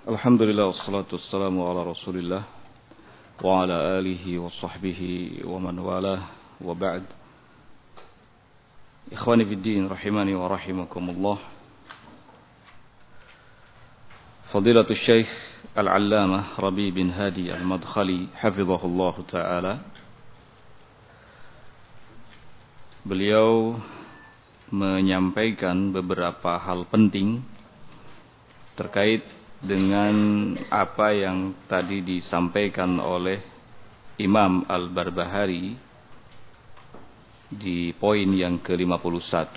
Alhamdulillah wassalatu wassalamu ala Rasulillah wa ala alihi wa sahbihi wa man walah wa ba'd. Ikhwani fid din rahimani wa rahimakumullah. Fadilatul Syekh Al-Allamah Rabi bin Hadi Al-Madkhali hafizahullah taala. Beliau menyampaikan beberapa hal penting terkait dengan apa yang tadi disampaikan oleh Imam Al-Barbahari di poin yang ke-51.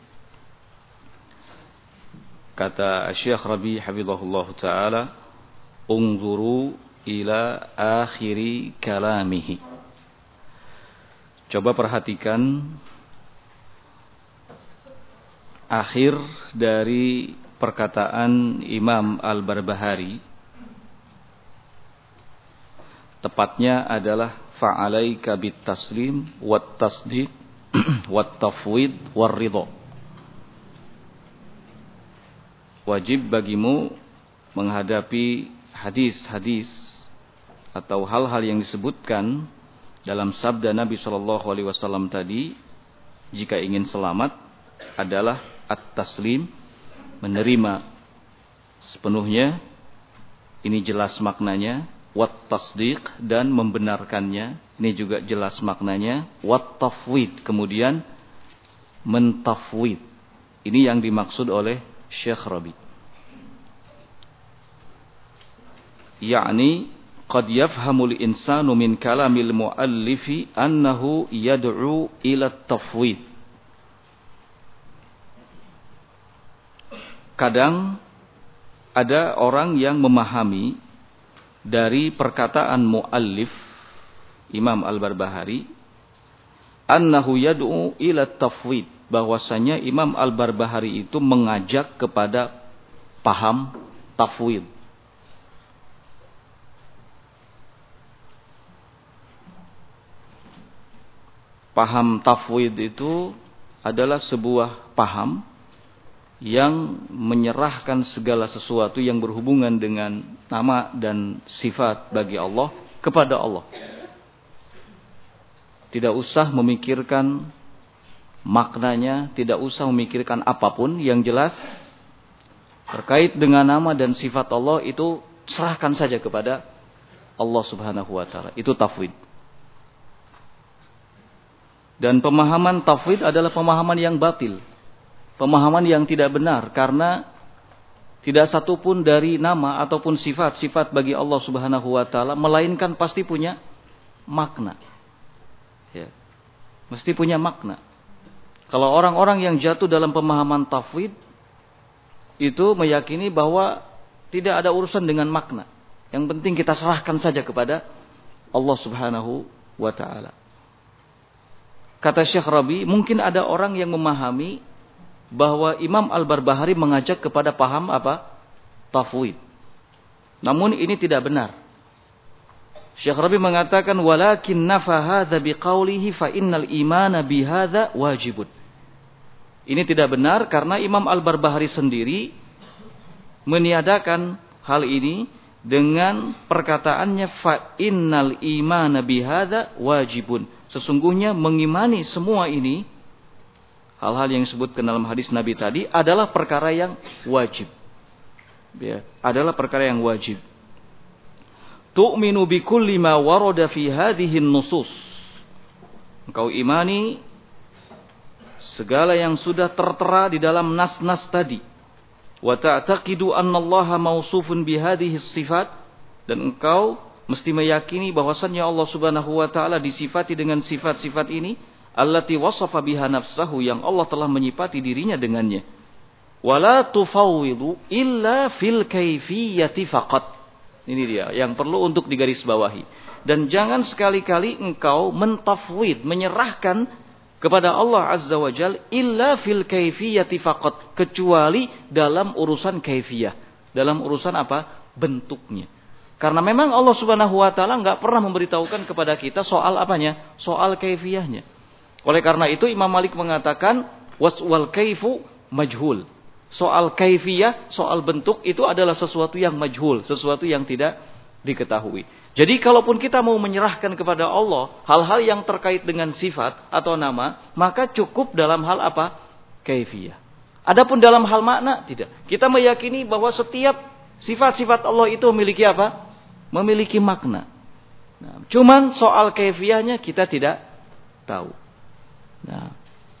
Kata Syekh Rabi hafizahullah taala, "Unzuru ila akhiri kalamihi." Coba perhatikan akhir dari perkataan Imam Al-Barbahari, tepatnya adalah fa'alaika bit-taslim wat-tasdiq wat-tafwid war-ridha. Wajib bagimu menghadapi hadis-hadis atau hal-hal yang disebutkan dalam sabda Nabi SAW tadi, jika ingin selamat adalah at-taslim, menerima sepenuhnya, ini jelas maknanya, wat tasdiq, dan membenarkannya, ini juga jelas maknanya, wat tafwid, kemudian mentafwid. Ini yang dimaksud oleh Syekh Rabi. Yakni qad yafhamul insanu min kalamil muallifi annahu yad'u ila tafwid. Kadang ada orang yang memahami dari perkataan muallif Imam Al-Barbahari annahu yad'u ila tafwid, bahwasanya Imam Al-Barbahari itu mengajak kepada paham tafwid. Paham tafwid itu adalah sebuah paham yang menyerahkan segala sesuatu yang berhubungan dengan nama dan sifat bagi Allah kepada Allah. Tidak usah memikirkan maknanya, tidak usah memikirkan apapun, yang jelas terkait dengan nama dan sifat Allah itu serahkan saja kepada Allah Subhanahu wa taala. Itu tafwid. Dan pemahaman tafwid adalah pemahaman yang batil. Pemahaman yang tidak benar, karena tidak satu pun dari nama ataupun sifat-sifat bagi Allah Subhanahu wa taala melainkan pasti punya makna. Ya. Mesti punya makna. Kalau orang-orang yang jatuh dalam pemahaman tafwid itu meyakini bahwa tidak ada urusan dengan makna. Yang penting kita serahkan saja kepada Allah Subhanahu wa taala. Kata Syekh Rabi, mungkin ada orang yang memahami bahwa Imam Al-Barbahari mengajak kepada paham apa? Tafwid. Namun ini tidak benar. Syekh Rabi mengatakan, walakin nafa hadza biqaulihi fa innal imana bihadza wajibun. Ini tidak benar karena Imam Al-Barbahari sendiri meniadakan hal ini dengan perkataannya fa innal imana bihadza wajibun. Sesungguhnya mengimani semua ini, hal-hal yang disebutkan dalam hadis Nabi tadi adalah perkara yang wajib. Ya, adalah perkara yang wajib. Tu'minu bi kulli ma warada fi hadhihi an-nusus. Engkau imani segala yang sudah tertera di dalam nas-nas tadi. Wa ta'taqidu anna Allaha mausufun bi hadhihi sifat, dan engkau mesti meyakini bahwasannya Allah Subhanahu wa taala disifati dengan sifat-sifat ini, allati wasafa biha nafsahu, yang Allah telah menyifati dirinya dengannya. Wala tufawwidu illa fil kaifiyati faqat. Ini dia yang perlu untuk digarisbawahi. Dan jangan sekali-kali engkau mentafwid, menyerahkan kepada Allah Azza wa Jalla illa fil kaifiyati faqat, kecuali dalam urusan kaifiyah. Dalam urusan apa? Bentuknya. Karena memang Allah Subhanahu wa taala enggak pernah memberitahukan kepada kita soal apanya? Soal kaifiyahnya. Oleh karena itu Imam Malik mengatakan waswal kaifu majhul. Soal kaifiyah, soal bentuk itu adalah sesuatu yang majhul, sesuatu yang tidak diketahui. Jadi kalaupun kita mau menyerahkan kepada Allah hal-hal yang terkait dengan sifat atau nama, maka cukup dalam hal apa? Kaifiyah. Adapun dalam hal makna, tidak. Kita meyakini bahwa setiap sifat-sifat Allah itu memiliki apa? Memiliki makna. Nah, cuman soal kaifiyahnya kita tidak tahu. Nah,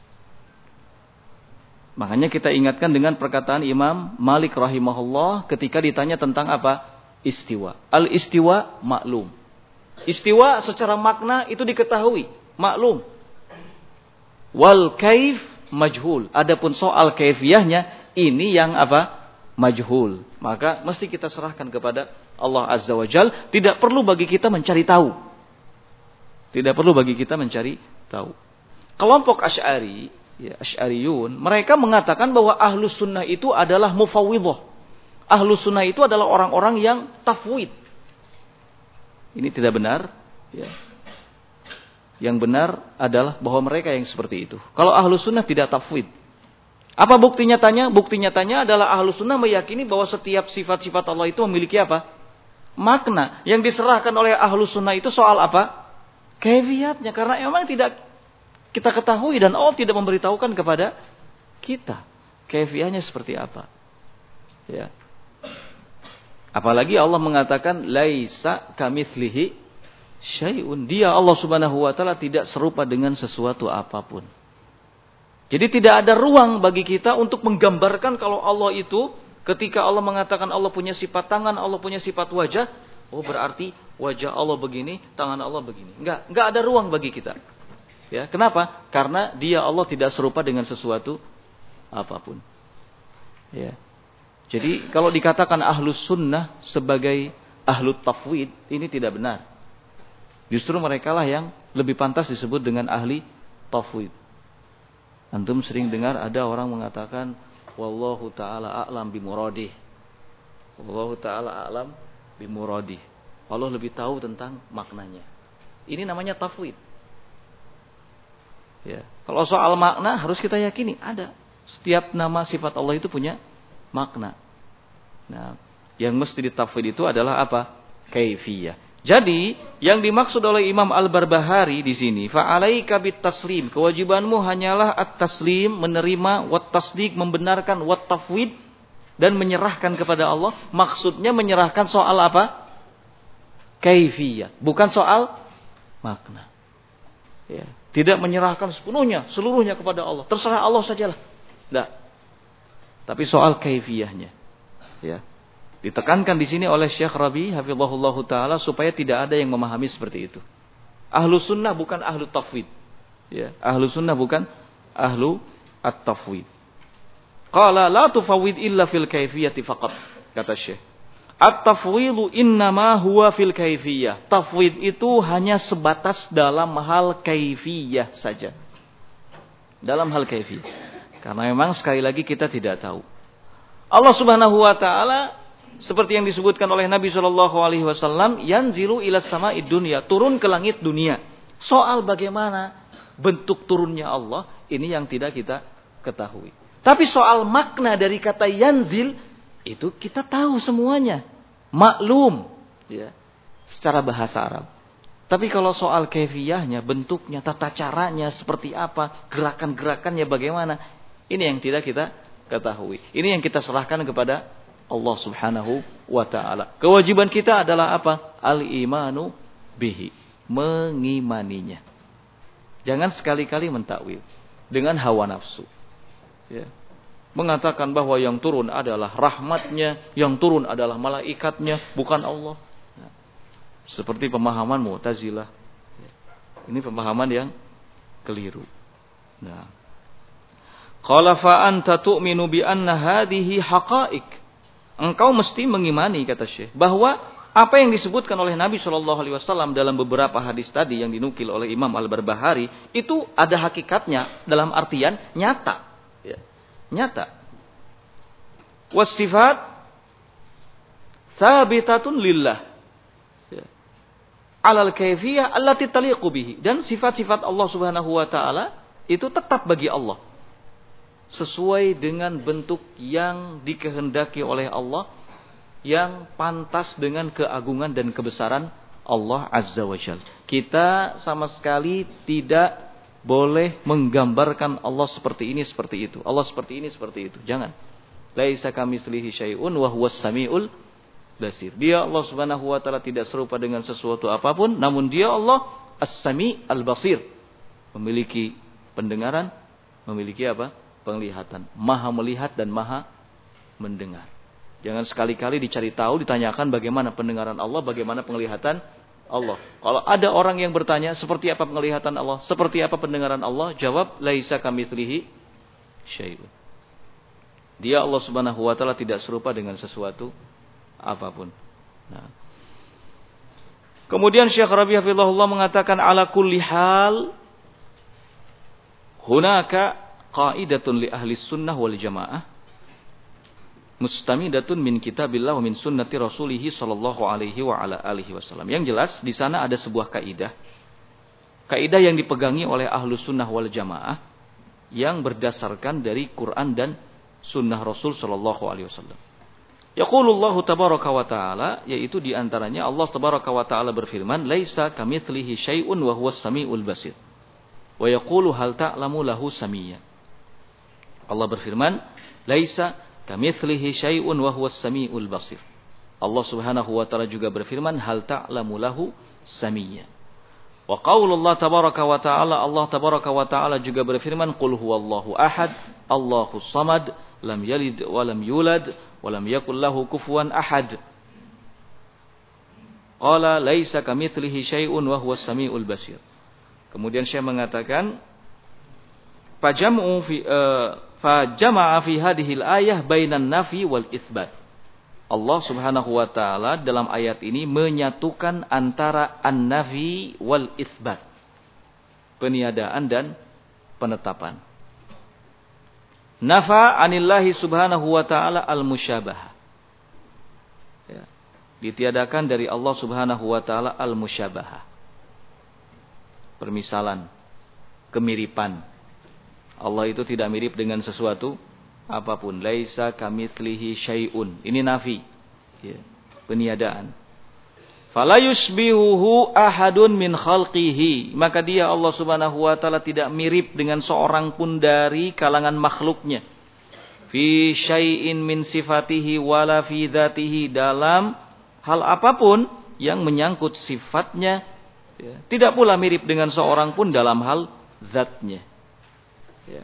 makanya kita ingatkan dengan perkataan Imam Malik rahimahullah ketika ditanya tentang apa? Istiwa. Al-istiwa maklum. Istiwa secara makna itu diketahui, maklum. Wal kaif majhul. Adapun soal kaifiyahnya ini yang apa? Majhul. Maka mesti kita serahkan kepada Allah Azza wa Jal. Tidak perlu bagi kita mencari tahu. Tidak perlu bagi kita mencari tahu. Kelompok Asy'ari, ya, Asy'ariyun, mereka mengatakan bahwa Ahlus Sunnah itu adalah mufawwidhah. Ahlus Sunnah itu adalah orang-orang yang tafwid. Ini tidak benar. Ya. Yang benar adalah bahwa mereka yang seperti itu. Kalau Ahlus Sunnah tidak tafwid. Apa bukti nyatanya? Bukti nyatanya adalah Ahlus Sunnah meyakini bahwa setiap sifat-sifat Allah itu memiliki apa? Makna. Yang diserahkan oleh Ahlus Sunnah itu soal apa? Kaifiyatnya. Karena memang tidak kita ketahui dan Allah tidak memberitahukan kepada kita. Kaifiyahnya seperti apa? Ya. Apalagi Allah mengatakan laisa kamitslihi syai'un. Dia Allah Subhanahu wa taala tidak serupa dengan sesuatu apapun. Jadi tidak ada ruang bagi kita untuk menggambarkan kalau Allah itu ketika Allah mengatakan Allah punya sifat tangan, Allah punya sifat wajah, oh berarti wajah Allah begini, tangan Allah begini. Enggak ada ruang bagi kita. Ya, kenapa? Karena dia Allah tidak serupa dengan sesuatu apapun. Ya. Jadi kalau dikatakan Ahlus Sunnah sebagai Ahlut Tafwid, ini tidak benar. Justru mereka lah yang lebih pantas disebut dengan Ahli Tafwid. Antum sering dengar ada orang mengatakan wallahu ta'ala a'lam bimuradih. Wallahu ta'ala a'lam bimuradih. Allah lebih tahu tentang maknanya. Ini namanya tafwid. Ya. Kalau soal makna harus kita yakini ada. Setiap nama sifat Allah itu punya makna. Nah, yang mesti ditafwid itu adalah apa? Kaifiyah. Jadi, yang dimaksud oleh Imam Al-Barbahari di sini, fa'alaika bit-taslim, kewajibanmu hanyalah at-taslim, menerima, wat-tasdiq, membenarkan, wat-tafwid, dan menyerahkan kepada Allah. Maksudnya menyerahkan soal apa? Kaifiyah, bukan soal makna. Ya. Tidak menyerahkan seluruhnya kepada Allah. Terserah Allah sajalah. Tidak. Tapi soal kaifiyahnya. Ya. Ditekankan di sini oleh Syekh Rabi hafizahullahu taala supaya tidak ada yang memahami seperti itu. Ahlu sunnah bukan ahlu tafwid. Ya, ahlu sunnah bukan ahlu at-tafwid. Qala la tufawwid illa fil kaifiyati faqat, kata Syekh. At-tafwidu innama huwa fil kaifiyah. Tafwid itu hanya sebatas dalam hal kaifiyah saja. Dalam hal kaifiyah. Karena memang sekali lagi kita tidak tahu. Allah Subhanahu wa taala seperti yang disebutkan oleh Nabi SAW, yanzilu ilas sama'id dunya, turun ke langit dunia. Soal bagaimana bentuk turunnya Allah, ini yang tidak kita ketahui. Tapi soal makna dari kata yanzil, itu kita tahu semuanya. Maklum. Ya, secara bahasa Arab. Tapi kalau soal kaifiyahnya, bentuknya, tata caranya, seperti apa, gerakan-gerakannya bagaimana, ini yang tidak kita ketahui. Ini yang kita serahkan kepada Allah Subhanahu wa ta'ala. Kewajiban kita adalah apa? Al-imanu bihi. Mengimaninya. Jangan sekali-kali mentakwil dengan hawa nafsu. Ya. Mengatakan bahwa yang turun adalah rahmatnya, yang turun adalah malaikatnya, bukan Allah. Ya. Seperti pemahaman Mu'tazilah. Ya. Ini pemahaman yang keliru. Nah. Qala fa anta tu'minu bi anna hadhihi haqa'iq. Engkau mesti mengimani, kata Syekh, bahwa apa yang disebutkan oleh Nabi SAW dalam beberapa hadis tadi yang dinukil oleh Imam Al-Barbahari itu ada hakikatnya dalam artian nyata, ya. Nyata. Wasifat thabitatun lillah, ya. Alal kaifiyah allati taliqu bihi, dan sifat-sifat Allah Subhanahu wa taala itu tetap bagi Allah. sesuai dengan bentuk yang dikehendaki oleh Allah, yang pantas dengan keagungan dan kebesaran Allah Azza wa Jalla. Kita sama sekali tidak boleh menggambarkan Allah seperti ini, seperti itu. Allah seperti ini, seperti itu. Jangan. Laisa kamitslihi syai'un wa huwas samiul basir. Dia Allah Subhanahu wa taala tidak serupa dengan sesuatu apapun, namun dia Allah As-Sami' Al-Basir. Memiliki pendengaran, memiliki apa? Penglihatan. Maha melihat dan maha mendengar. Jangan sekali-kali dicari tahu, ditanyakan bagaimana pendengaran Allah, bagaimana penglihatan Allah. Kalau ada orang yang bertanya, seperti apa penglihatan Allah, seperti apa pendengaran Allah, jawab, laisa kamitslihi syai'un. Dia Allah Subhanahu wa taala tidak serupa dengan sesuatu apapun. Nah. Kemudian Syekh Rabi' hafizahullah mengatakan, ala kulli hal hunaka qaidatun li ahli sunnah wal jamaah mustamidatun min kitabillah wa min sunnati rasulih sallallahu alaihi wa ala alihi wasallam. Yang jelas di sana ada sebuah kaidah. Kaidah yang dipegangi oleh ahlu sunnah wal jamaah yang berdasarkan dari Quran dan sunnah Rasul sallallahu alaihi wasallam. Yaqulullahu tabaraka wa taala, yaitu di antaranya Allah tabaraka wa taala berfirman, laisa kamitslihi syai'un wa huwas samiul basir. Wa yaqulu hal ta'lamu lahu samiyya. Allah berfirman, laisa kamitslihi syai'un wa huwas samiul basir. Allah Subhanahu wa taala juga berfirman, hal ta'lamu lahu samiyya. Wa qaulullah tabaraka wa taala, Allah tabaraka wa taala juga berfirman, qul huwallahu ahad, Allahus samad, lam yalid wa lam yulad wa lam yakul lahu kufuwan ahad. Qala laisa kamitslihi syai'un wa huwas samiul basir. Kemudian Syekh mengatakan, fajama'a fi hadhil ayah bainan nafi wal itsbat. Allah Subhanahu wa taala dalam ayat ini menyatukan antara an-nafi wal itsbat. Peniadaan dan penetapan. Nafa anillahi subhanahu wa ta'ala al-musyabah. Ya. Ditiadakan dari Allah Subhanahu wa ta'ala al-musyabah. Permisalan, kemiripan. Allah itu tidak mirip dengan sesuatu apapun. Laisa kamitslihi syai'un. Ini nafi. Ya. Peniadaan. Fala yusbihuhu ahadun min khalqihi. Maka dia Allah Subhanahu wa taala tidak mirip dengan seorang pun dari kalangan makhluknya. Fi syai'in min sifatihi wala fi dzatihi, dalam hal apapun yang menyangkut sifatnya, ya. Tidak pula mirip dengan seorang pun dalam hal zatnya. Ya.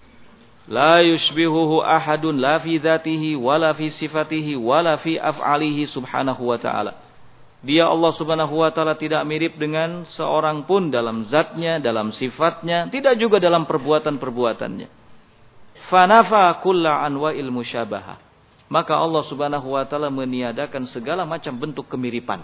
La yusbihuhu ahadun la fi dzatihi wala fi sifatihi wala fi af'alihi subhanahu wa ta'ala. Dia Allah Subhanahu wa taala tidak mirip dengan seorang pun dalam zatnya, dalam sifatnya, tidak juga dalam perbuatan-perbuatannya. Fanafa kulla anwa'il musyabahah. Maka Allah Subhanahu wa taala meniadakan segala macam bentuk kemiripan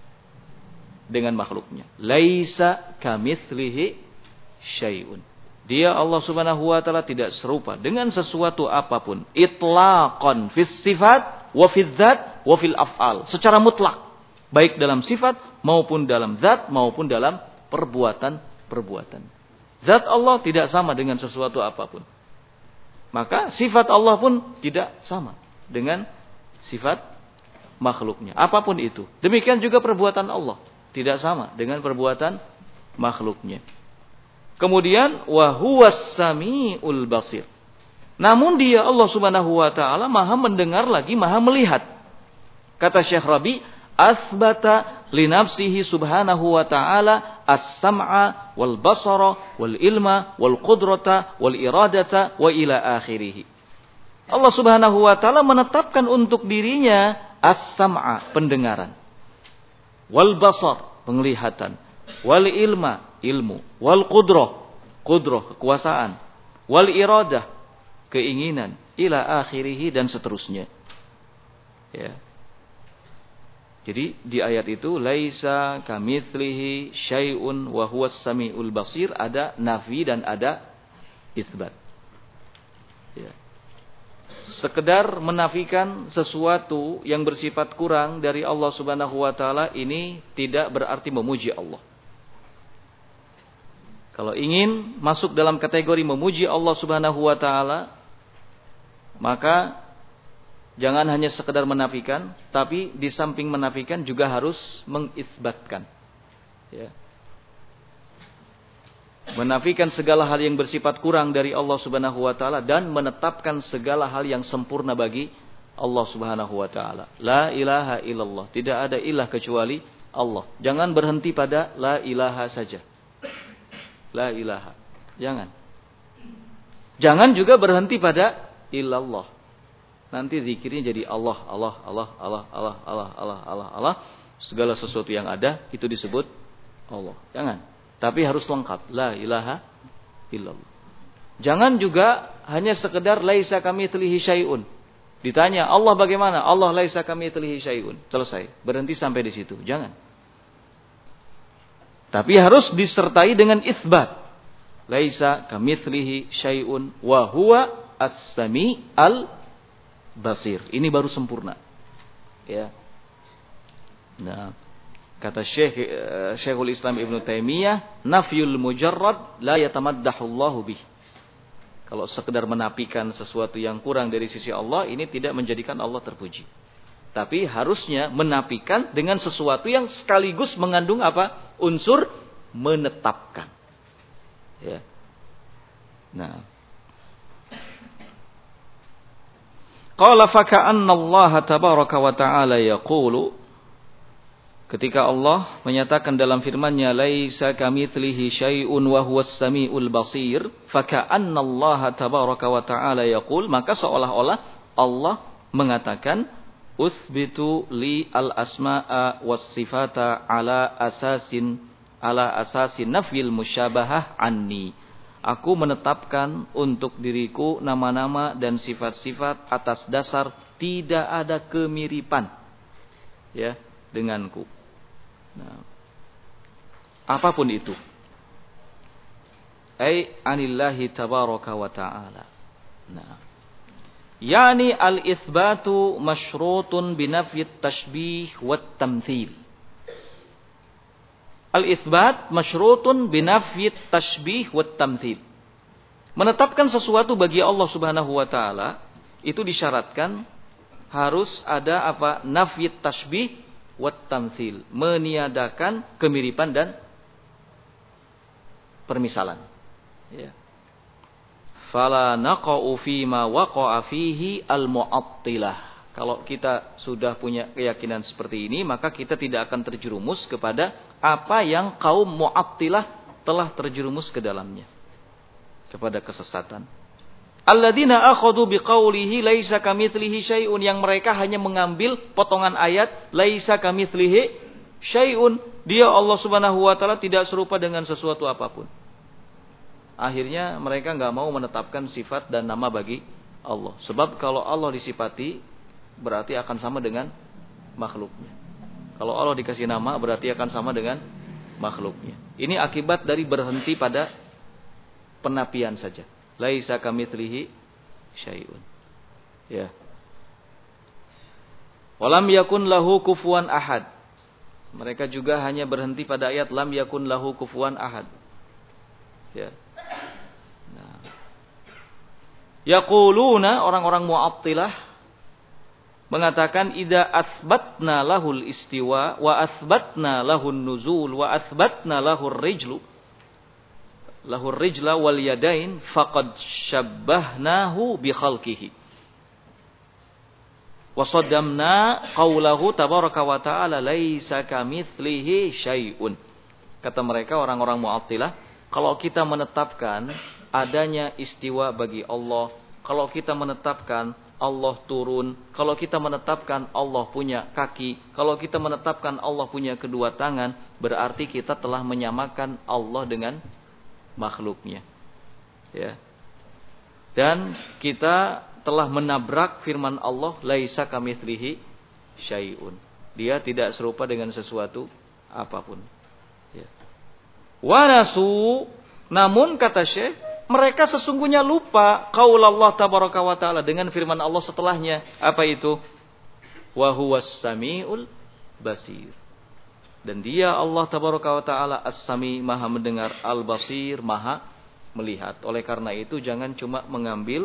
dengan makhluknya. Laisa kamitslihi syai'un. Dia Allah Subhanahu wa taala tidak serupa dengan sesuatu apapun. Itlaqan fis sifat wa fil dzat wa fil af'al. Secara mutlak. Baik dalam sifat maupun dalam zat maupun dalam perbuatan-perbuatan. Zat Allah tidak sama dengan sesuatu apapun. Maka sifat Allah pun tidak sama dengan sifat makhluknya. Apapun itu. Demikian juga perbuatan Allah tidak sama dengan perbuatan makhluknya. Kemudian wa huwas samiul basir. Namun dia Allah Subhanahu wa taala Maha mendengar lagi Maha melihat. Kata Syekh Rabi', asbata li nafsihi subhanahu wa ta'ala as-sam'a wal basara wal ilma wal qudrata wal iradata wa ila akhirih. Allah Subhanahu wa ta'ala menetapkan untuk dirinya as-sam'a, pendengaran, wal basar, penglihatan, wal ilma, ilmu, wal qudrah, kekuasaan, wal iradah, keinginan, ila akhirih, dan seterusnya. Ya. Jadi di ayat itu laisa kamitslihi syai'un wa huwas samiul basir, ada nafi dan ada isbat. Ya. Sekedar menafikan sesuatu yang bersifat kurang dari Allah Subhanahu wa taala ini tidak berarti memuji Allah. Kalau ingin masuk dalam kategori memuji Allah Subhanahu wa taala, Maka jangan hanya sekedar menafikan, tapi di samping menafikan juga harus mengisbatkan. Ya. Menafikan segala hal yang bersifat kurang dari Allah Subhanahu wa taala dan menetapkan segala hal yang sempurna bagi Allah Subhanahu wa taala. La ilaha illallah, tidak ada ilah kecuali Allah. Jangan berhenti pada la ilaha saja. La ilaha. Jangan. Jangan juga berhenti pada illallah. Nanti zikirnya jadi Allah, Allah, Allah, Allah, Allah, Allah, Allah, Allah, Allah. Segala sesuatu yang ada itu disebut Allah. Jangan. Tapi harus lengkap. La ilaha illallah. Jangan juga hanya sekedar laisa kamitslihi syai'un. Ditanya, Allah bagaimana? Allah laisa kamitslihi syai'un. Selesai. Berhenti sampai di situ. Jangan. Tapi harus disertai dengan itsbat. Laisa kamitslihi syai'un wa huwa as-sami al-basir. Ini baru sempurna. Ya. Nah, kata Syekhul Islam Ibnu Taimiyah, nafyul mujarrad la yatamaddahu Allahu bih. Kalau sekedar menafikan sesuatu yang kurang dari sisi Allah, ini tidak menjadikan Allah terpuji. Tapi harusnya menafikan dengan sesuatu yang sekaligus mengandung apa? Unsur menetapkan. Ya. Nah. Qala fa ka'anna Allah tabaraka wa ta'ala yaqulu, ketika Allah menyatakan dalam firman-Nya laisa kamitslihi syai'un wa huwas samiul basir, fa ka'anna Allah tabaraka wa ta'ala yaqul, maka seolah-olah Allah mengatakan usbitu li al-asma'a was sifata ala asasin nafyil musyabahah anni. Aku menetapkan untuk diriku nama-nama dan sifat-sifat atas dasar tidak ada kemiripan ya denganku. Nah, apapun itu. Ai anillahi tabaraka wa ta'ala. Nah, yani al-itsbatu masyrutun binafyit tashbih wat tamtsil. Al-itsbat masyrutun binafyit tashbih wat tamtsil. Menetapkan sesuatu bagi Allah Subhanahu wa taala itu disyaratkan harus ada apa? Nafyit tashbih wat tamtsil, meniadakan kemiripan dan permisalan. Ya. Fala naqa'u fi ma waqa'a fihi al-mu'attilah. Kalau kita sudah punya keyakinan seperti ini, maka kita tidak akan terjerumus kepada apa yang kaum Mu'attilah telah terjerumus ke dalamnya, kepada kesesatan. Alladzina akhadhu biqaulihi laisa kamitslihi syai'un, yang mereka hanya mengambil potongan ayat laisa kamitslihi syai'un, dia Allah Subhanahu wa taala tidak serupa dengan sesuatu apapun. Akhirnya mereka enggak mau menetapkan sifat dan nama bagi Allah. Sebab kalau Allah disifati berarti akan sama dengan makhluknya. Kalau Allah dikasih nama berarti akan sama dengan makhluknya. Ini akibat dari berhenti pada penafian saja. Laisa kamitslihi syai'un. Ya. Walam yakun lahu kufuwan ahad. Mereka juga hanya berhenti pada ayat lam yakun lahu kufuwan ahad. Ya. Nah. Yaquluna, orang-orang Mu'attilah mengatakan idza atsbatna lahul istiwa wa atsbatna lahun nuzul wa atsbatna lahur rijla wal yadain faqad syabbahnahu bi khalqihi wa saddamna qaulahu tabaraka wa ta'ala laisa kamitslihi syai'un. Kata mereka orang-orang Mu'attilah, kalau kita menetapkan adanya istiwa bagi Allah, kalau kita menetapkan Allah turun, kalau kita menetapkan Allah punya kaki, kalau kita menetapkan Allah punya kedua tangan, berarti kita telah menyamakan Allah dengan makhluknya. Ya. Dan kita telah menabrak firman Allah, laisa kamitslihi syai'un. Dia tidak serupa dengan sesuatu apapun. Ya. Wa nasu, namun kata Syekh, mereka sesungguhnya lupa qaul Allah tabaraka wa taala dengan firman Allah setelahnya. Apa itu? Wa huwas samiul basir. Dan dia Allah tabaraka wa taala as-sami, maha mendengar, al-basir, maha melihat. Oleh karena itu jangan cuma mengambil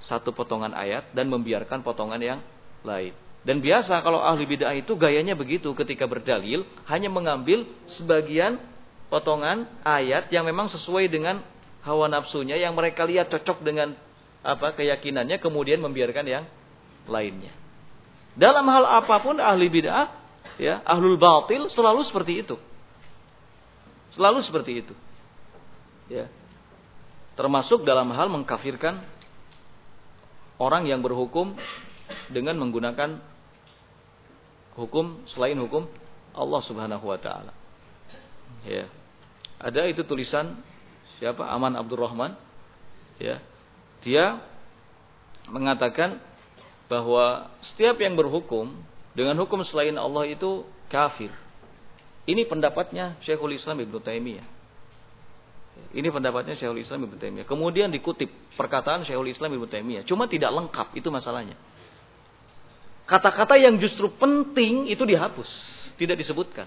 satu potongan ayat dan membiarkan potongan yang lain. Dan biasa kalau ahli bid'ah itu gayanya begitu, ketika berdalil hanya mengambil sebagian potongan ayat yang memang sesuai dengan hawa nafsunya, yang mereka lihat cocok dengan keyakinannya, kemudian membiarkan yang lainnya. Dalam hal apapun ahli bid'ah, ya, ahlul batil selalu seperti itu. Selalu seperti itu. Ya. Termasuk dalam hal mengkafirkan orang yang berhukum dengan menggunakan hukum selain hukum Allah Subhanahu wa taala. Ya. Ada itu tulisan siapa? Aman Abdurrahman. Ya. Dia mengatakan bahwa setiap yang berhukum dengan hukum selain Allah itu kafir. Ini pendapatnya Syekhul Islam Ibnu Taimiyah. Ini pendapatnya Syekhul Islam Ibnu Taimiyah. Kemudian dikutip perkataan Syekhul Islam Ibnu Taimiyah. Cuma tidak lengkap, itu masalahnya. Kata-kata yang justru penting itu dihapus, tidak disebutkan.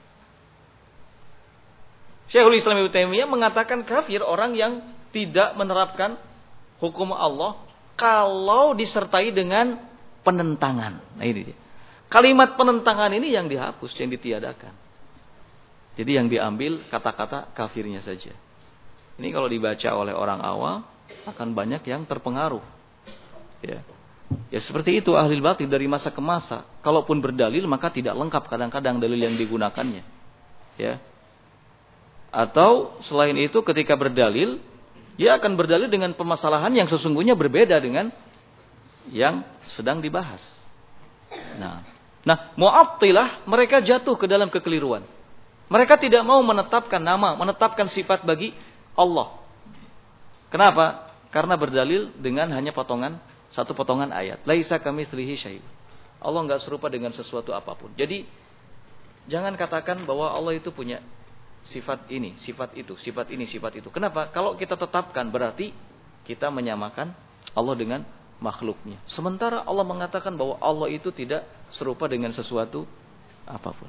Syekhul Islam Ibnu Taimiyah mengatakan kafir orang yang tidak menerapkan hukum Allah kalau disertai dengan penentangan. Nah ini dia. Kalimat penentangan ini yang dihapus, yang ditiadakan. Jadi yang diambil kata-kata kafirnya saja. Ini kalau dibaca oleh orang awam akan banyak yang terpengaruh. Ya. Ya seperti itu ahli batil dari masa ke masa. Kalaupun berdalil maka tidak lengkap kadang-kadang dalil yang digunakannya. Ya. Atau selain itu ketika berdalil, dia akan berdalil dengan permasalahan yang sesungguhnya berbeda dengan yang sedang dibahas. Nah, Mu'attilah mereka jatuh ke dalam kekeliruan. Mereka tidak mau menetapkan nama, menetapkan sifat bagi Allah. Kenapa? Karena berdalil dengan hanya satu potongan ayat. Laisa kamitslihi syai'. Allah enggak serupa dengan sesuatu apapun. Jadi jangan katakan bahwa Allah itu punya sifat ini, sifat itu, sifat ini, sifat itu. Kenapa? Kalau kita tetapkan berarti kita menyamakan Allah dengan makhluknya. Sementara Allah mengatakan bahwa Allah itu tidak serupa dengan sesuatu apapun.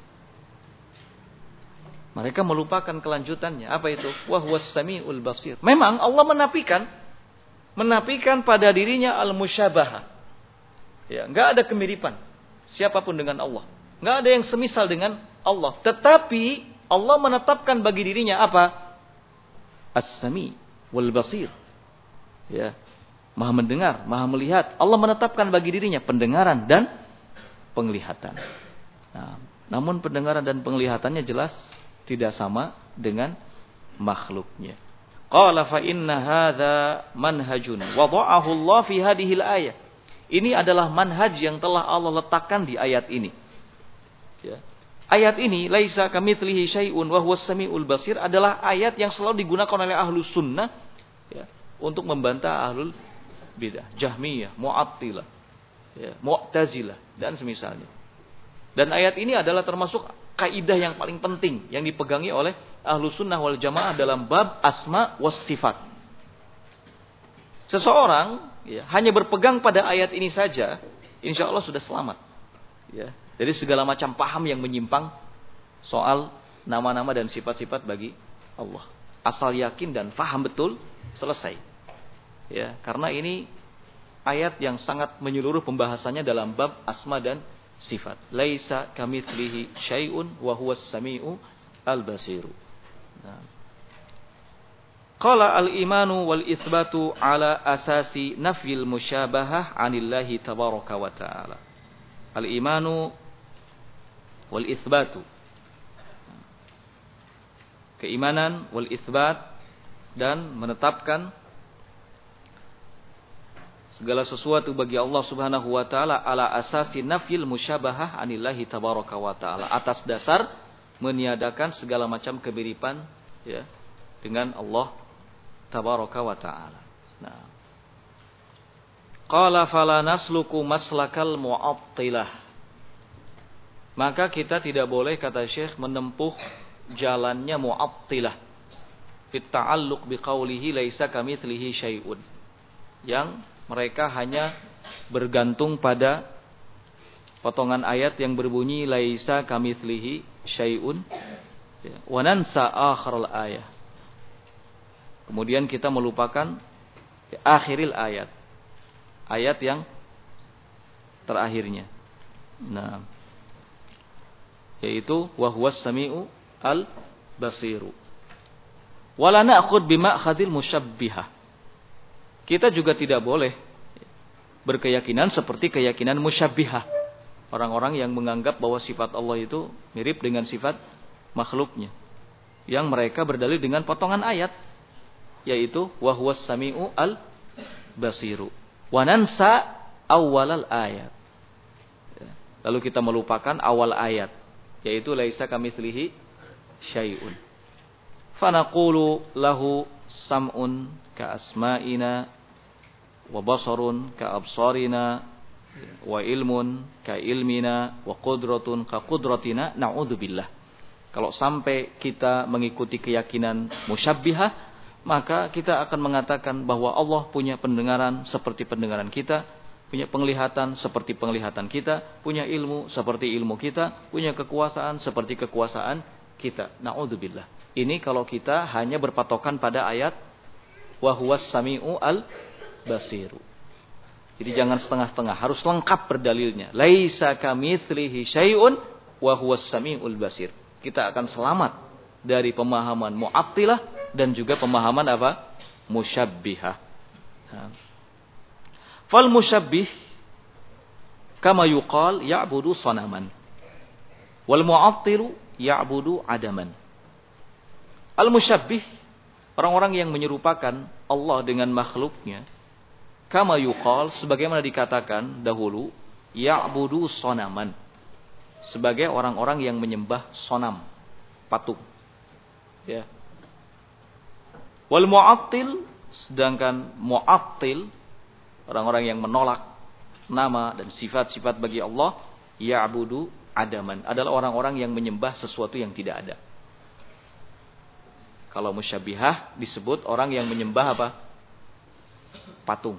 Mereka melupakan kelanjutannya. Apa itu? Wa huwas samiul basir. Memang Allah menafikan pada dirinya al-musyabahah. Ya, enggak ada kemiripan siapapun dengan Allah. Enggak ada yang semisal dengan Allah. Tetapi Allah menetapkan bagi dirinya apa? As-sami wal basir. Ya. Maha mendengar, maha melihat. Allah menetapkan bagi dirinya pendengaran dan penglihatan. Nah, namun pendengaran dan penglihatannya jelas tidak sama dengan makhluknya. Qala fa inna hadza manhajun wada'ahu Allah fi hadhil ayah. Ini adalah manhaj yang telah Allah letakkan di ayat ini. Ya. Ayat ini laisa kamitslihi syai'un wa huwas samiul basir adalah ayat yang selalu digunakan oleh ahlus sunnah ya, untuk membantah ahlul bidah, Jahmiyah, Mu'attilah, ya, Mu'tazilah dan semisalnya. Dan ayat ini adalah termasuk kaidah yang paling penting yang dipegangi oleh ahlus sunnah wal jamaah dalam bab asma was sifat. Seseorang ya, hanya berpegang pada ayat ini saja, insya Allah sudah selamat. Ya. Dari segala macam paham yang menyimpang soal nama-nama dan sifat-sifat bagi Allah. Asal yakin dan paham betul, selesai. Ya, karena ini ayat yang sangat menyeluruh pembahasannya dalam bab asma dan sifat. Laisa kamitslihi syai'un wa huwas samiu al-basiru. Nah. Qala al-imanu wal itsbatu ala asasi nafyil musyabahah 'anillahi tabaraka wa ta'ala. Al-imanu wal itsbatu. Keimanan wal itsbat dan menetapkan segala sesuatu bagi Allah Subhanahu wa taala ala asasi nafyil musyabahah 'anillahi tabaraka wa taala, atas dasar meniadakan segala macam kemiripan ya dengan Allah tabaraka wa taala. Nah. Qala fala nasluku maslakal mu'attilah. Maka kita tidak boleh, kata Syekh, menempuh jalannya mu'attilah fit ta'alluq biqaulihi laisa kamitslihi syai'un, yang mereka hanya bergantung pada potongan ayat yang berbunyi laisa kamitslihi syai'un wa nansa akhiral ayat. Kemudian kita melupakan akhiril ayat. ayat yang terakhirnya. Nah, yaitu wa huwas samiu al basiru. Wala na'khud bima'khadil musyabbihah. Kita juga tidak boleh berkeyakinan seperti keyakinan musyabbihah. Orang-orang yang menganggap bahwa sifat Allah itu mirip dengan sifat makhluknya. Yang mereka berdalil dengan potongan ayat. Yaitu wa huwas samiu al basiru. Wa nansa awwalal ayat. Lalu kita melupakan awal ayat, yaitu laisa kamitslihi syai'un. Fanaqulu lahu sam'un ka asma'ina wa basarun ka absarina wa ilmun ka ilmina wa qudratun ka qudratina na'udzubillah. Kalau sampai kita mengikuti keyakinan musyabbihah, maka kita akan mengatakan bahwa Allah punya pendengaran seperti pendengaran kita, punya penglihatan seperti penglihatan kita, punya ilmu seperti ilmu kita, punya kekuasaan seperti kekuasaan kita. Na'udzubillah. Ini kalau kita hanya berpatokan pada ayat wa huwas samiu al basiru. Jadi jangan setengah-setengah, harus lengkap berdalilnya. Laisa kamitslihi syai'un wa huwas samiul basir. Kita akan selamat dari pemahaman Mu'attilah dan juga pemahaman apa? Musyabbihah. Fal musyabbih kama yuqal ya'budu sanaman wal mu'attilu ya'budu adaman. Al musyabbih, orang-orang yang menyerupakan Allah dengan makhluknya, kama yuqal, sebagaimana dikatakan dahulu, ya'budu sanaman, sebagai orang-orang yang menyembah sonam, patung. Ya. Wal mu'attil, sedangkan mu'attil, orang-orang yang menolak nama dan sifat-sifat bagi Allah, ya'budu adaman, adalah orang-orang yang menyembah sesuatu yang tidak ada. Kalau musyabbihah disebut orang yang menyembah apa? Patung.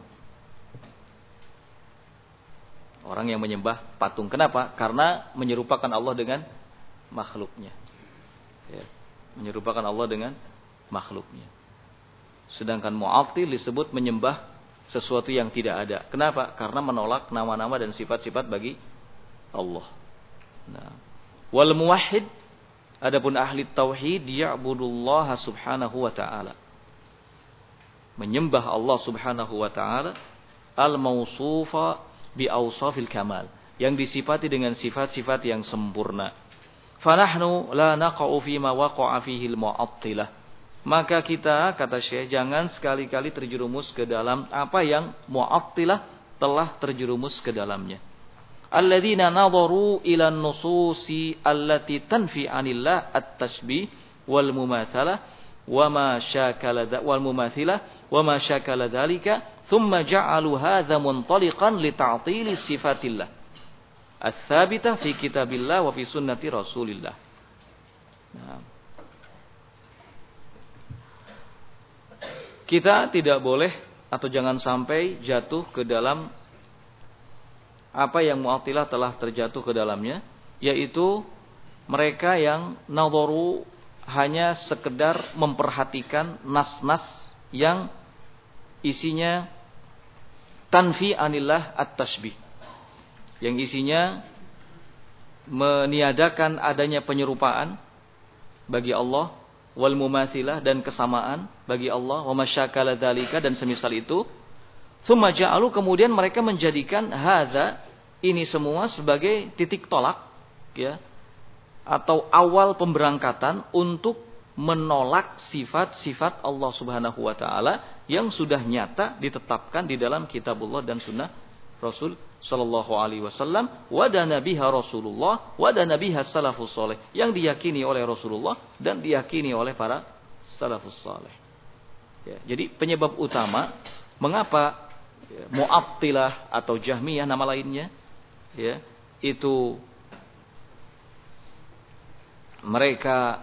Orang yang menyembah patung. Kenapa? Karena menyerupakan Allah dengan makhluknya. Ya. Menyerupakan Allah dengan makhluknya. Sedangkan mu'attil disebut menyembah sesuatu yang tidak ada. Kenapa? Karena menolak nama-nama dan sifat-sifat bagi Allah. Nah, wal muwahhid, adapun ahli tauhid, ya'budullaha subhanahu wa ta'ala, menyembah Allah subhanahu wa ta'ala, al-mausufa bi awsafil kamal, yang disifati dengan sifat-sifat yang sempurna. Fanahnu la naqa'u fima waqa'a fihi al-mu'attilah. Maka kita, kata Syekh, jangan sekali-kali terjerumus ke dalam apa yang Mu'attilah telah terjerumus ke dalamnya. Alladzina nadharu ila an-nususi allati tanfi 'anillah at-tashbih wal mumatsalah wa ma syakala wal mumathilah wa ma syakala dzalika thumma ja'alu hadza muntaliqan li ta'tili sifatillah ats-tsabitah fi kitabillah wa fi sunnati Rasulillah. Nah, kita tidak boleh atau jangan sampai jatuh ke dalam apa yang Mu'attilah telah terjatuh ke dalamnya, yaitu mereka yang nadharu hanya sekedar memperhatikan nas-nas yang isinya tanfi anillah at-tashbih, yang isinya meniadakan adanya penyerupaan bagi Allah, wal mumathilah, dan kesamaan bagi Allah, wa masyakala dzalika, dan semisal itu. Tsumma ja'alu, kemudian mereka menjadikan hadza, ini semua, sebagai titik tolak, ya, atau awal pemberangkatan untuk menolak sifat-sifat Allah Subhanahu wa taala yang sudah nyata ditetapkan di dalam kitabullah dan sunnah Rasul sallallahu alaihi wasallam, wa dana biha Rasulullah wa dana biha salafus saleh, yang diyakini oleh Rasulullah dan diyakini oleh para salafus saleh. Ya, jadi penyebab utama mengapa Mu'attilah atau Jahmiyah nama lainnya, ya, itu mereka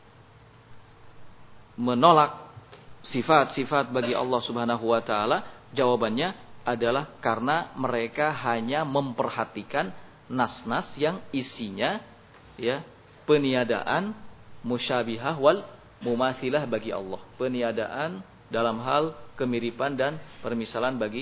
menolak sifat-sifat bagi Allah Subhanahu wa taala, jawabannya adalah karena mereka hanya memperhatikan nas-nas yang isinya, ya, peniadaan musyabihah wal mumathilah bagi Allah, peniadaan dalam hal kemiripan dan permisalan bagi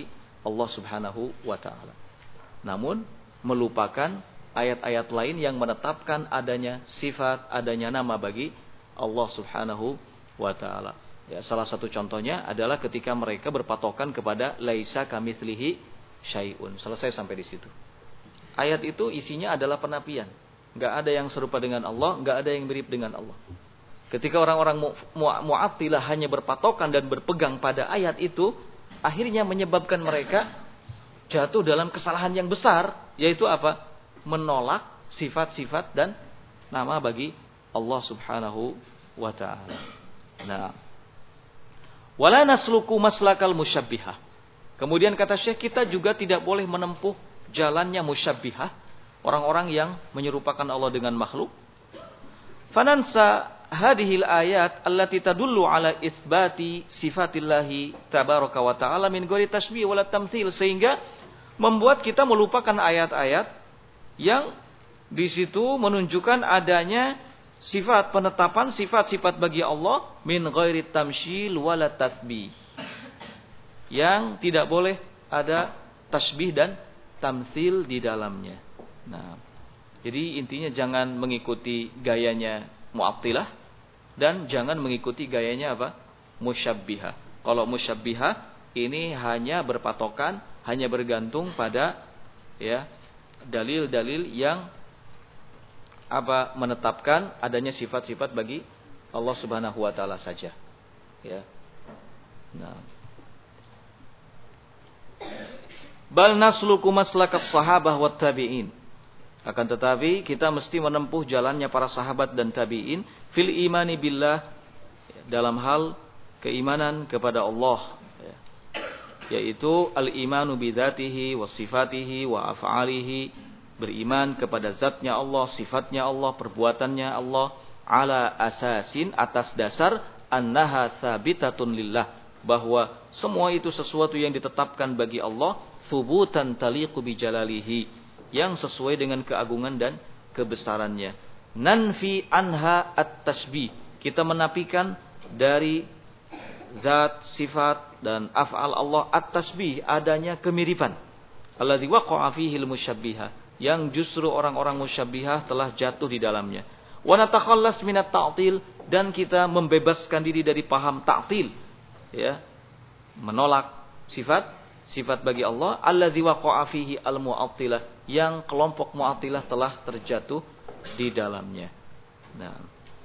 Allah Subhanahu wa taala. Namun melupakan ayat-ayat lain yang menetapkan adanya sifat, adanya nama bagi Allah Subhanahu wa taala. Ya, salah satu contohnya adalah ketika mereka berpatokan kepada laisa kamitslihi syai'un. Selesai sampai di situ. Ayat itu isinya adalah penafian. Enggak ada yang serupa dengan Allah, enggak ada yang mirip dengan Allah. Ketika orang-orang Mu'attilah hanya berpatokan dan berpegang pada ayat itu, akhirnya menyebabkan mereka jatuh dalam kesalahan yang besar, yaitu apa? Menolak sifat-sifat dan nama bagi Allah Subhanahu wa taala. Nah, wala nasluku maslakal musyabbihah. Kemudian kata Syekh, kita juga tidak boleh menempuh jalannya musyabbihah, orang-orang yang menyerupakan Allah dengan makhluk. Fanansa hadhil ayat allati tadullu ala itsbati sifatillahi tabaraka wa ta'ala min ghairi tashbih wala tamtsil, sehingga membuat kita melupakan ayat-ayat yang di situ menunjukkan adanya sifat, penetapan sifat-sifat bagi Allah min ghairi tamtsil wala tatsbih, yang tidak boleh ada tasbih dan tamtsil di dalamnya. Nah, jadi intinya jangan mengikuti gayanya Mu'attilah dan jangan mengikuti gayanya apa? Musyabbihah. Kalau musyabbihah ini hanya berpatokan, hanya bergantung pada ya dalil-dalil yang apa? Menetapkan adanya sifat-sifat bagi Allah Subhanahu wa taala saja. Ya. Nah. Bal nasluku maslakas sahabah wat tabi'in. Akan tetapi kita mesti menempuh jalannya para sahabat dan tabi'in fil imani billah, dalam hal keimanan kepada Allah, yaitu al-imanu bidzatihi wa sifatihi wa af'alihi, beriman kepada zatnya Allah, sifatnya Allah, perbuatannya Allah, ala asasin, atas dasar annaha tsabitatun lillah, bahwa semua itu sesuatu yang ditetapkan bagi Allah, thubutan taliqu bi jalalihi, yang sesuai dengan keagungan dan kebesarannya. Nanfi anha at-tashbih, kita menafikan dari zat, sifat dan af'al Allah at-tashbih, adanya kemiripan. Alladzi waqa'a fihi al-musyabbihah, yang justru orang-orang musyabbihah telah jatuh di dalamnya. Wa natakhallas minat ta'til, dan kita membebaskan diri dari paham ta'til, ya, menolak sifat bagi Allah. Alladzi waqa'a fihi al-mu'attilah, yang kelompok Mu'attilah telah terjatuh di dalamnya. Nah,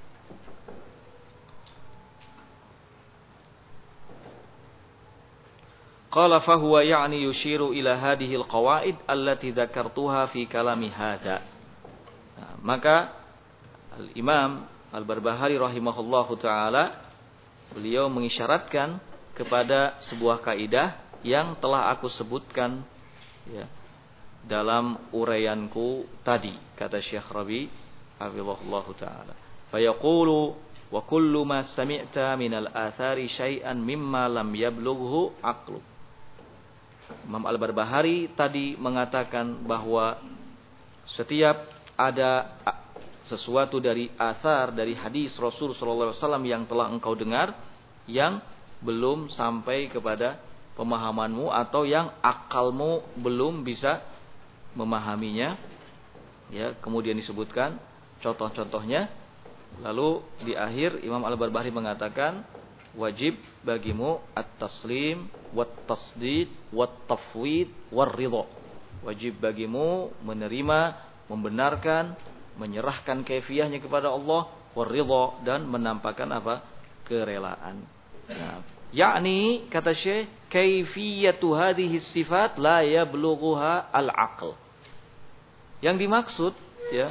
qala fa huwa ya'ni yushiru ila hadhihi al-qawaid allati dzakartuha fi kalami hadza. Nah, maka Al-Imam Al-Barbahari rahimahullahu taala, beliau mengisyaratkan kepada sebuah kaidah yang telah aku sebutkan ya dalam uraianku tadi. Kata Syekh Rabi hafizahullahu taala, fa yaqulu wa kullu ma sami'ta minal athari syai'an mimma lam yablughu aqlu. Imam Al-Barbahari tadi mengatakan bahwa setiap ada sesuatu dari athar, dari hadis Rasul sallallahu alaihi wasallam yang telah engkau dengar, yang belum sampai kepada pemahamanmu atau yang akalmu belum bisa memahaminya, ya, kemudian disebutkan contoh-contohnya. Lalu di akhir Imam Al-Barbahari mengatakan, wajib bagimu at-taslim wat-tasdiq wat-tafwid war-ridha. Wajib bagimu menerima, membenarkan, menyerahkan kaifiyahnya kepada Allah, war-ridha, dan menampakkan apa? Kerelaan. Nah, yakni kata Syekh, kaifiyatu hadhihi sifat la yablughuha al-aql. Yang dimaksud, ya,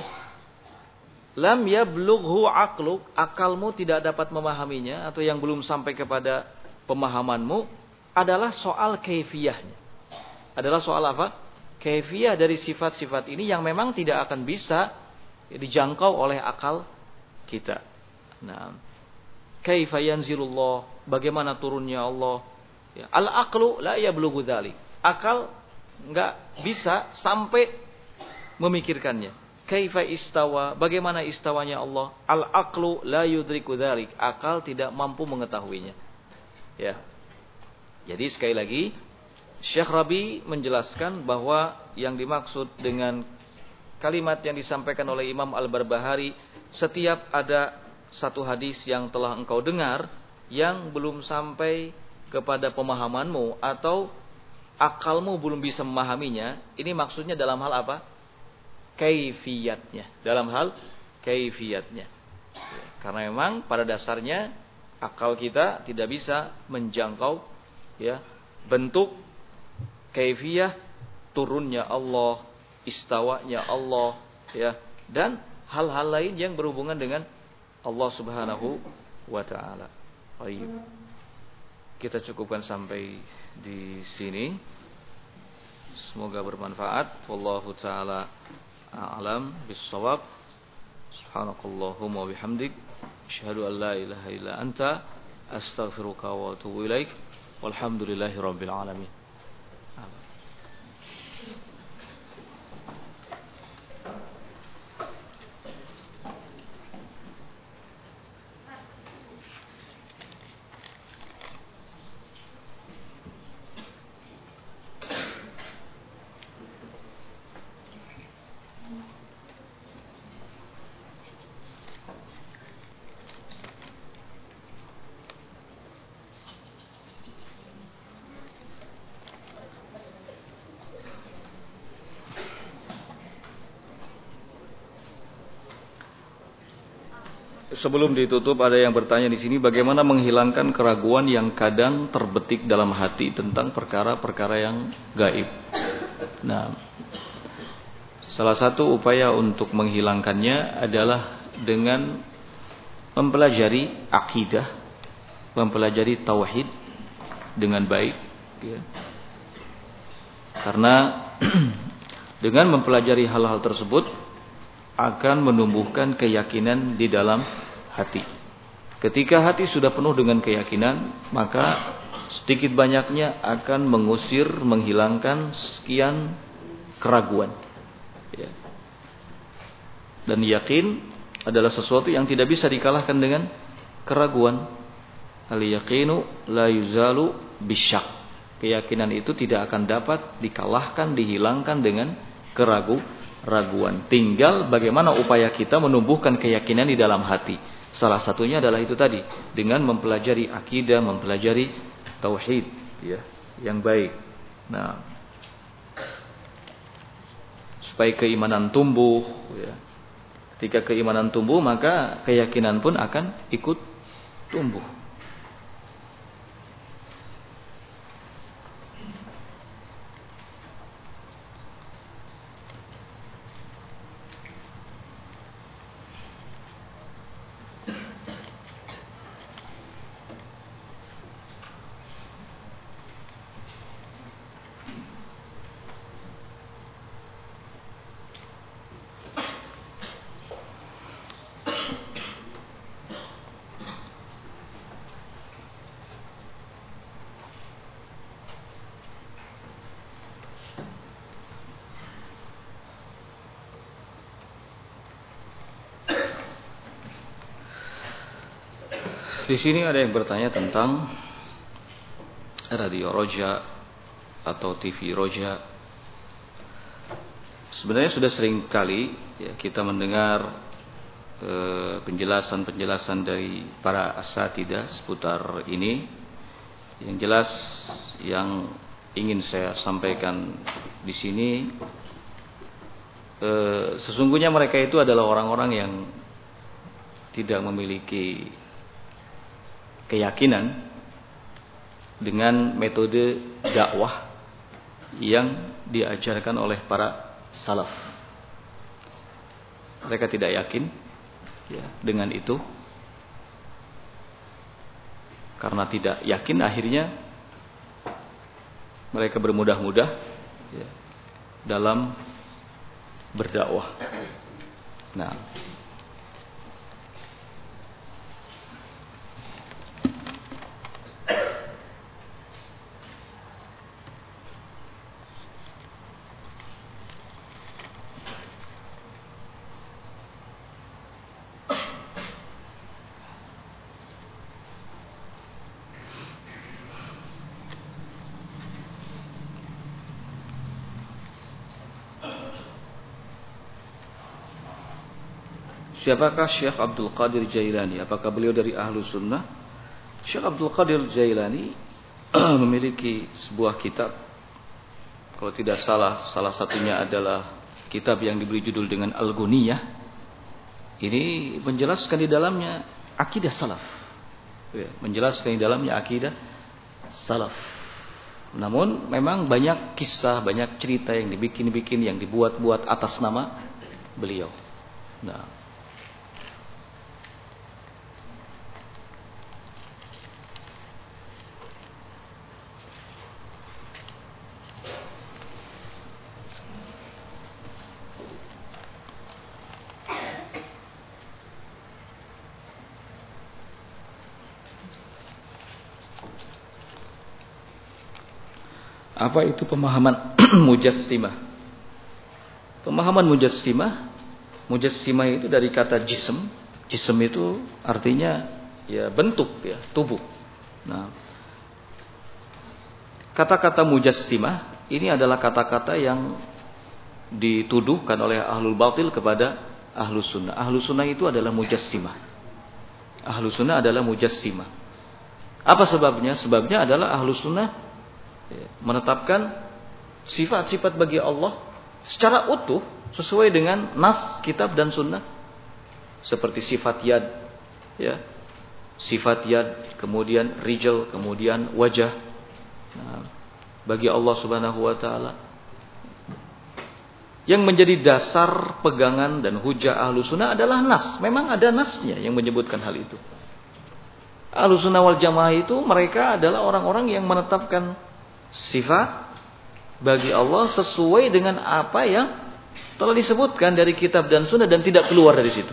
lam yablughu aqluk, akalmu tidak dapat memahaminya, atau yang belum sampai kepada pemahamanmu, adalah soal kaifiyahnya. Adalah soal apa? Kaifiyah dari sifat-sifat ini yang memang tidak akan bisa dijangkau oleh akal kita. Nah, kaifa yanzilullah, bagaimana turunnya Allah? Ya, al-aqlu la yablughu dzalik. Akal enggak bisa sampai memikirkannya. Kaifa istawa, bagaimana istawanya Allah? Al-aqlu la yudriku dzalik. Akal tidak mampu mengetahuinya. Ya. Jadi sekali lagi, Syekh Rabi menjelaskan bahwa yang dimaksud dengan kalimat yang disampaikan oleh Imam Al-Barbahari, setiap ada satu hadis yang telah engkau dengar yang belum sampai kepada pemahamanmu atau akalmu belum bisa memahaminya, ini maksudnya dalam hal apa? Kaifiyatnya. Dalam hal kaifiyatnya. Karena memang pada dasarnya akal kita tidak bisa menjangkau ya bentuk kaifiyah turunnya Allah, istawanya Allah ya, dan hal-hal lain yang berhubungan dengan Allah Subhanahu wa taala. Baik. Kita cukupkan sampai di sini. Semoga bermanfaat. Wallahu taala a'lam bis-shawab. Subhanakallahumma wa bihamdik asyhadu an la ilaha illa anta astaghfiruka wa atubu ilaik. Walhamdulillahirabbil alamin. Sebelum ditutup, ada yang bertanya di sini, bagaimana menghilangkan keraguan yang kadang terbetik dalam hati tentang perkara-perkara yang gaib. Nah, salah satu upaya untuk menghilangkannya adalah dengan mempelajari akidah, mempelajari tauhid dengan baik. Ya. Karena dengan mempelajari hal-hal tersebut akan menumbuhkan keyakinan di dalam hati. Ketika hati sudah penuh dengan keyakinan, maka sedikit banyaknya akan mengusir, menghilangkan sekian keraguan. Ya. Dan yakin adalah sesuatu yang tidak bisa dikalahkan dengan keraguan. Al-yaqinu la yuzalu bisyak. Keyakinan itu tidak akan dapat dikalahkan, dihilangkan dengan keraguan. Tinggal bagaimana upaya kita menumbuhkan keyakinan di dalam hati. Salah satunya adalah itu tadi, dengan mempelajari akidah, mempelajari tauhid ya, yang baik. Nah, supaya keimanan tumbuh ya. Ketika keimanan tumbuh, maka keyakinan pun akan ikut tumbuh. Di sini ada yang bertanya tentang radio Roja atau TV Roja. Sebenarnya sudah sering kali ya, kita mendengar penjelasan-penjelasan dari para asatidzah seputar ini. Yang jelas yang ingin saya sampaikan di sini, sesungguhnya mereka itu adalah orang-orang yang tidak memiliki keyakinan dengan metode dakwah yang diajarkan oleh para salaf. Mereka tidak yakin ya, dengan itu. Karena tidak yakin, akhirnya mereka bermudah-mudah ya, dalam berdakwah. Nah, siapakah Syekh Abdul Qadir Jailani? Apakah beliau dari Ahlu Sunnah? Syekh Abdul Qadir Jailani memiliki sebuah kitab. Kalau tidak salah, salah satunya adalah kitab yang diberi judul dengan Al-Ghuniyah. Ini menjelaskan di dalamnya akidah salaf. Menjelaskan di dalamnya akidah salaf. Namun memang banyak kisah, banyak cerita yang dibikin-bikin, yang dibuat-buat atas nama beliau. Nah, apa itu pemahaman mujassimah? Pemahaman mujassimah, mujassimah itu dari kata jism. Jism itu artinya ya bentuk, ya tubuh. Nah, kata-kata mujassimah ini adalah kata-kata yang dituduhkan oleh ahlul batil kepada ahlus sunnah. Ahlus sunnah itu adalah mujassimah. Ahlus sunnah adalah mujassimah. Apa sebabnya? Sebabnya adalah ahlus sunnah menetapkan sifat-sifat bagi Allah secara utuh sesuai dengan nas kitab dan sunnah, seperti sifat yad, ya, sifat yad, kemudian rijal, kemudian wajah. Nah, bagi Allah Subhanahu wa taala yang menjadi dasar pegangan dan hujah ahlu sunnah adalah nas. Memang ada nasnya yang menyebutkan hal itu. Ahlu sunnah wal jamaah itu mereka adalah orang-orang yang menetapkan sifat bagi Allah sesuai dengan apa yang telah disebutkan dari kitab dan sunnah dan tidak keluar dari situ.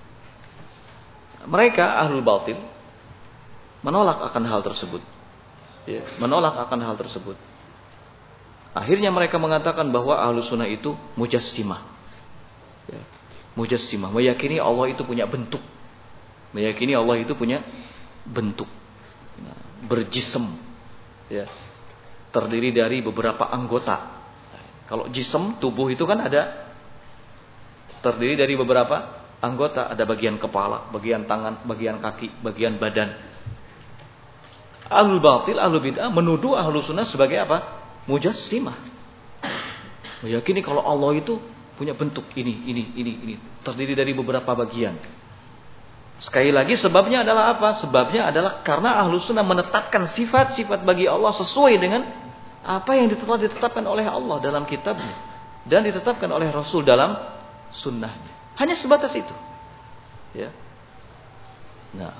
Mereka ahlul batil menolak akan hal tersebut, ya, menolak akan hal tersebut. Akhirnya mereka mengatakan bahwa ahlus sunnah itu mujassimah, ya, mujassimah, meyakini Allah itu punya bentuk, meyakini Allah itu punya bentuk, nah, berjism, ya, terdiri dari beberapa anggota. Kalau jism, tubuh itu kan ada terdiri dari beberapa anggota. Ada bagian kepala, bagian tangan, bagian kaki, bagian badan. Ahlul batil, ahlul bid'ah menuduh ahlus sunnah sebagai apa? Mujassimah. Meyakini kalau Allah itu punya bentuk ini. Terdiri dari beberapa bagian. Sekali lagi sebabnya adalah apa? Sebabnya adalah karena ahlus sunnah menetapkan sifat-sifat bagi Allah sesuai dengan apa yang telah ditetapkan oleh Allah dalam kitabnya dan ditetapkan oleh Rasul dalam sunnahnya. Hanya sebatas itu, ya. Nah,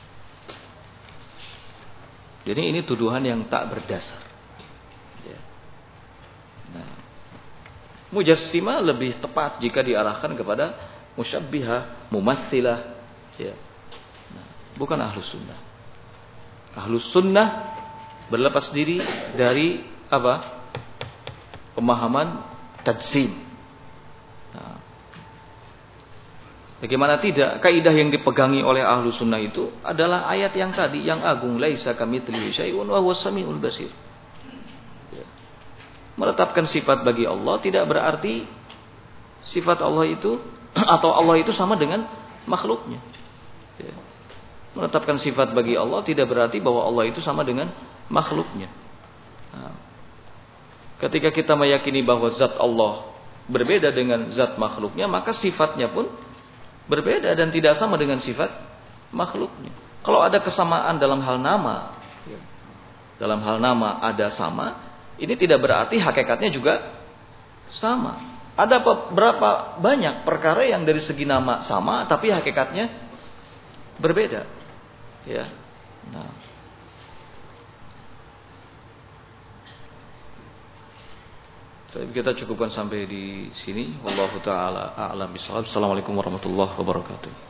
jadi ini tuduhan yang tak berdasar, ya. Nah, mujassimah lebih tepat jika diarahkan kepada musyabbihah, mumatsilah, ya. Nah, bukan ahlus sunnah. Ahlus sunnah berlepas diri dari apa? Pemahaman tajsim. Nah, bagaimana tidak? Kaidah yang dipegangi oleh ahlu sunnah itu adalah ayat yang tadi, yang agung, laisa kamitslihi syai'un wa huwas samiul basir. Ya. Menetapkan sifat bagi Allah tidak berarti sifat Allah itu atau Allah itu sama dengan makhluknya. Ya. Menetapkan sifat bagi Allah tidak berarti bahwa Allah itu sama dengan makhluknya. Nah, ketika kita meyakini bahwa zat Allah berbeda dengan zat makhluknya, maka sifatnya pun berbeda dan tidak sama dengan sifat makhluknya. Kalau ada kesamaan dalam hal nama, dalam hal nama ada sama, ini tidak berarti hakikatnya juga sama. Ada berapa banyak perkara yang dari segi nama sama, tapi hakikatnya berbeda. Ya. Nah, kita cukupkan sampai di sini. Wallahu taala a'lam bishawab. Assalamualaikum warahmatullahi wabarakatuh.